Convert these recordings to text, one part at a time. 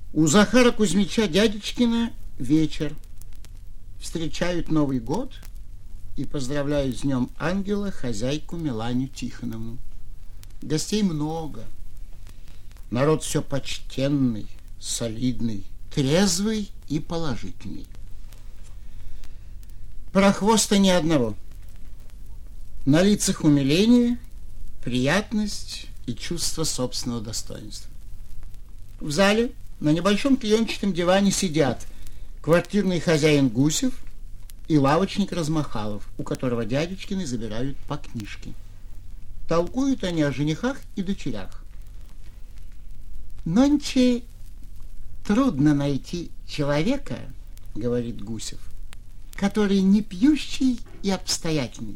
У Захара Кузьмича Дядечкина вечер. Встречают Новый год и поздравляют с Днем Ангела хозяйку Миланю Тихоновну. Гостей много. Народ все почтенный, солидный, трезвый и положительный. Прохвоста ни одного. На лицах умиление, приятность и чувство собственного достоинства. В зале на небольшом клеенчатом диване сидят квартирный хозяин Гусев и лавочник Размахалов, у которого Дядечкины забирают по книжке. Толкуют они о женихах и дочерях. «Нонче трудно найти человека, — говорит Гусев, — который не пьющий и обстоятельный.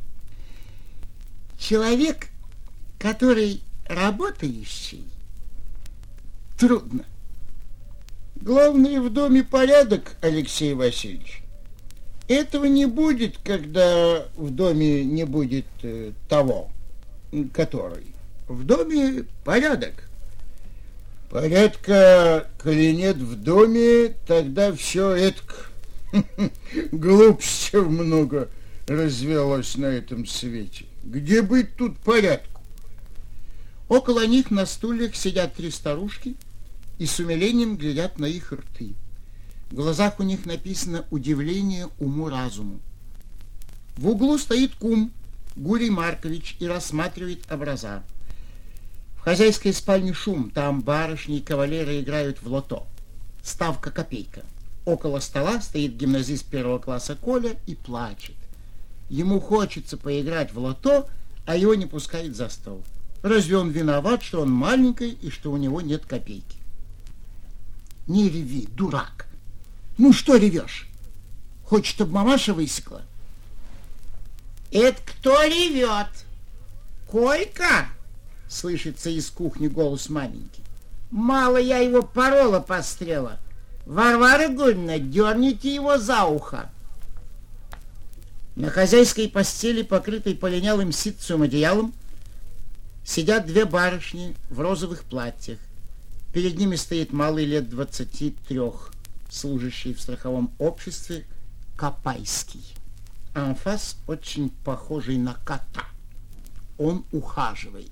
Человек, который работающий, трудно. Главное, в доме порядок, Алексей Васильевич. Этого не будет, когда в доме не будет того, который. В доме порядок. Порядка, коли нет в доме, тогда все это глупостей много развелось на этом свете. Где быть тут порядку? Около них на стульях сидят три старушки и с умилением глядят на их рты. В глазах у них написано удивление уму-разуму. В углу стоит кум Гурий Маркович и рассматривает образа. В хозяйской спальне шум, там барышни и кавалеры играют в лото. Ставка копейка. Около стола стоит гимназист первого класса Коля и плачет. Ему хочется поиграть в лото, а его не пускают за стол. Разве он виноват, что он маленький и что у него нет копейки? Не реви, дурак. Ну что ревешь? Хочешь, чтобы мамаша высекла? Это кто ревет? Колька? Слышится из кухни голос маменьки. Мало я его порола пострела. Варвара Гуньевна, дерните его за ухо. На хозяйской постели, покрытой полинялым ситцевым одеялом, сидят две барышни в розовых платьях. Перед ними стоит малый лет 23, служащий в страховом обществе Копайский. Анфас очень похожий на кота. Он ухаживает.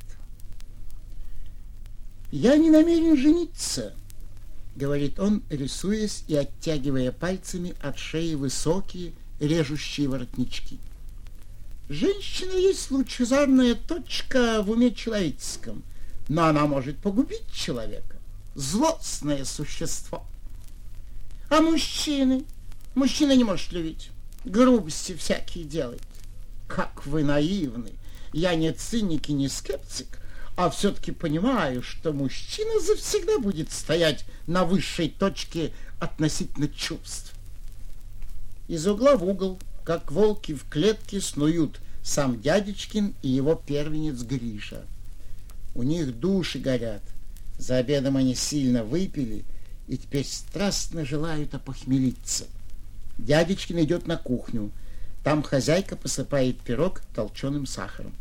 «Я не намерен жениться», — говорит он, рисуясь и оттягивая пальцами от шеи высокие, режущие воротнички. «Женщина есть лучезарная точка в уме человеческом, но она может погубить человека. Злостное существо. А мужчины? Мужчина не может любить. Грубости всякие делает. Как вы наивны. Я не циник и не скептик, а все-таки понимаю, что мужчина завсегда будет стоять на высшей точке относительно чувств». Из угла в угол, как волки в клетке, снуют сам Дядечкин и его первенец Гриша. У них души горят. За обедом они сильно выпили и теперь страстно желают опохмелиться. Дядечкин идет на кухню. Там хозяйка посыпает пирог толченым сахаром.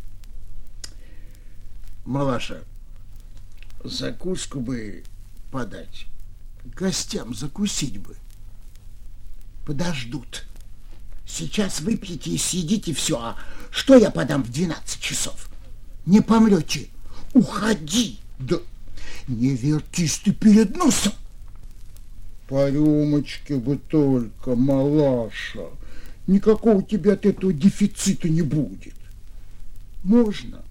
«Малаша, закуску бы подать. Гостям закусить бы». «Подождут. Сейчас выпьете и съедите все. А что я подам в 12 часов? Не помрете. Уходи!» «Да не вертись ты перед носом!» «По рюмочке бы только, малаша. Никакого у тебя от этого дефицита не будет». «Можно.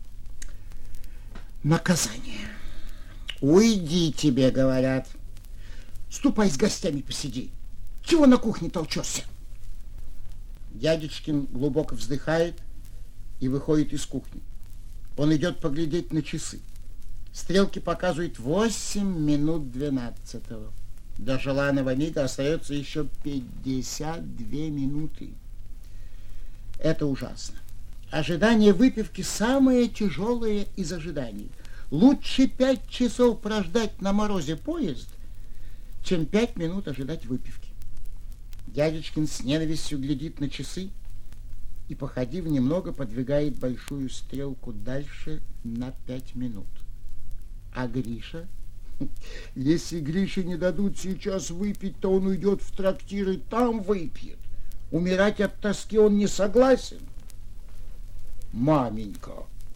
Наказание. Уйди, тебе говорят. Ступай с гостями посиди. Чего на кухне толчешься?» Дядечкин глубоко вздыхает и выходит из кухни. Он идет поглядеть на часы. Стрелки показывают 8 минут 12-го. До желанного мига остается еще 52 минуты. Это ужасно. Ожидание выпивки самое тяжелое из ожиданий. Лучше 5 часов прождать на морозе поезд, чем 5 минут ожидать выпивки. Дядечкин с ненавистью глядит на часы и, походив немного, подвигает большую стрелку дальше на 5 минут. А Гриша Если Грише не дадут сейчас выпить, то он уйдет в трактир и там выпьет. Умирать от тоски он не согласен. Маменька,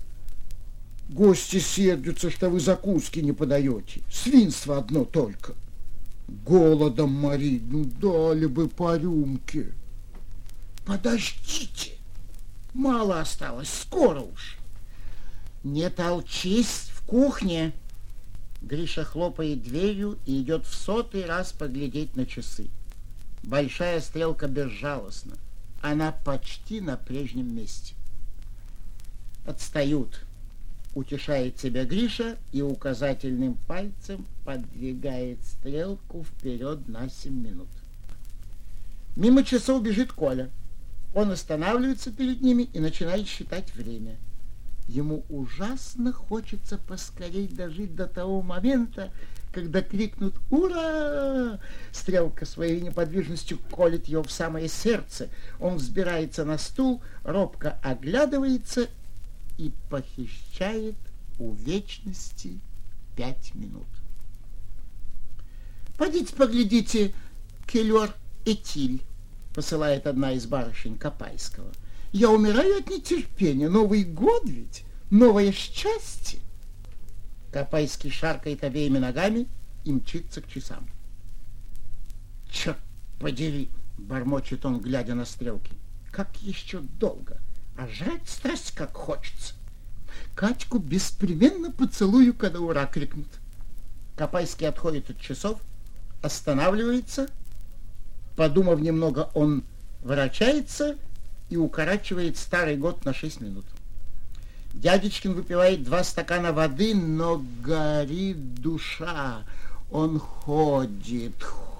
гости сердятся, что вы закуски не подаете. Свинство одно только. Голодом морить, ну дали бы по рюмке. Подождите, мало осталось, скоро уж. Не толчись, в кухне. Гриша хлопает дверью и идет в 100-й раз поглядеть на часы. Большая стрелка безжалостна. Она почти на прежнем месте. Отстают. Утешает себя Гриша и указательным пальцем подвигает стрелку вперед на 7 минут. Мимо часов бежит Коля. Он останавливается перед ними и начинает считать время. Ему ужасно хочется поскорей дожить до того момента, когда крикнут «Ура!». Стрелка своей неподвижностью колет его в самое сердце. Он взбирается на стул, робко оглядывается и похищает у вечности 5 минут. «Пойдите поглядите, келер Этиль», посылает одна из барышень Копайского. «Я умираю от нетерпения. Новый год ведь, новое счастье». Копайский шаркает обеими ногами и мчится к часам. «Черт подери!» — бормочет он, глядя на стрелки. «Как еще долго! А жрать страсть как хочется! Катьку беспременно поцелую, когда ура крикнут». Копайский отходит от часов, останавливается. Подумав немного, он ворочается и укорачивает старый год на 6 минут. Дядечкин выпивает 2 стакана воды, но горит душа. Он ходит.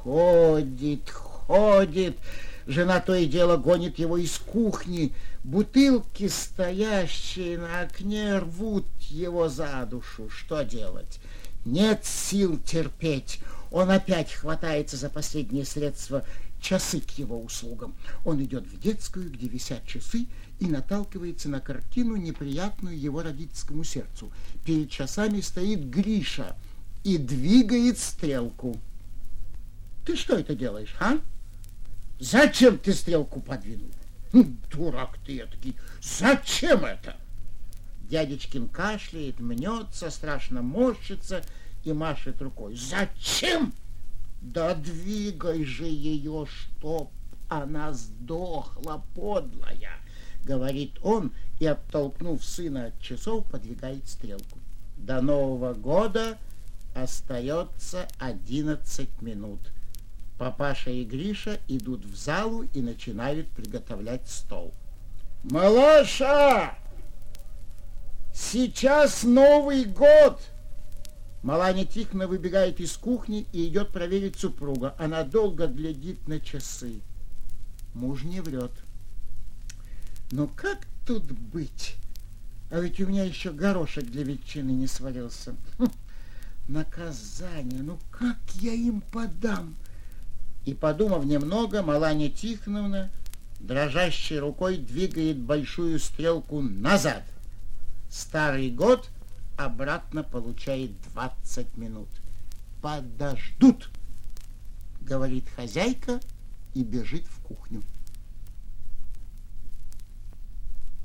Жена то и дело гонит его из кухни. Бутылки, стоящие на окне, рвут его за душу. Что делать? Нет сил терпеть. Он опять хватается за последние средства. Часы к его услугам. Он идет в детскую, где висят часы, и наталкивается на картину, неприятную его родительскому сердцу. Перед часами стоит Гриша и двигает стрелку. «Ты что это делаешь, а? Зачем ты стрелку подвинул? Дурак ты этакий! Зачем это?» Дядечкин кашляет, мнется, страшно морщится и машет рукой. «Зачем? Да двигай же ее, чтоб она сдохла, подлая!» Говорит он и, оттолкнув сына от часов, подвигает стрелку. До Нового года остается 11 минут. Папаша и Гриша идут в залу и начинают приготовлять стол. «Малаша! Сейчас Новый год!» Маланя Тихоновна выбегает из кухни и идет проверить супруга. Она долго глядит на часы. Муж не врет. «Ну как тут быть? А ведь у меня еще горошек для ветчины не сварился. Наказание, ну как я им подам?» И, подумав немного, Маланя Тихоновна дрожащей рукой двигает большую стрелку назад. Старый год обратно получает 20 минут. «Подождут», — говорит хозяйка и бежит в кухню.